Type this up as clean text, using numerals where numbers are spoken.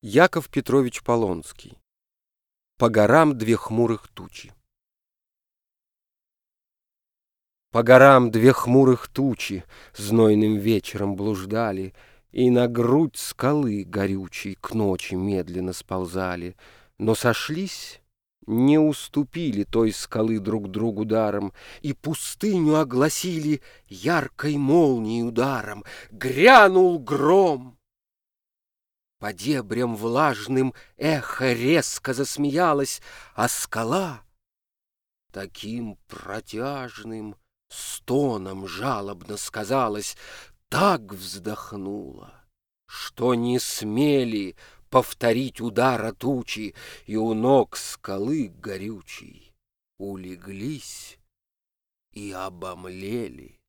Яков Петрович Полонский. По горам две хмурых тучи. По горам две хмурых тучи знойным вечером блуждали, и на грудь скалы горючей к ночи медленно сползали, но сошлись, не уступили той скалы друг другу даром, и пустыню огласили яркой молнией ударом. Грянул гром! По дебрям влажным эхо резко засмеялось, а скала таким протяжным стоном жалобно сказалась, так вздохнула, что не смели повторить удара тучи, и у ног скалы горючей улеглись и обомлели.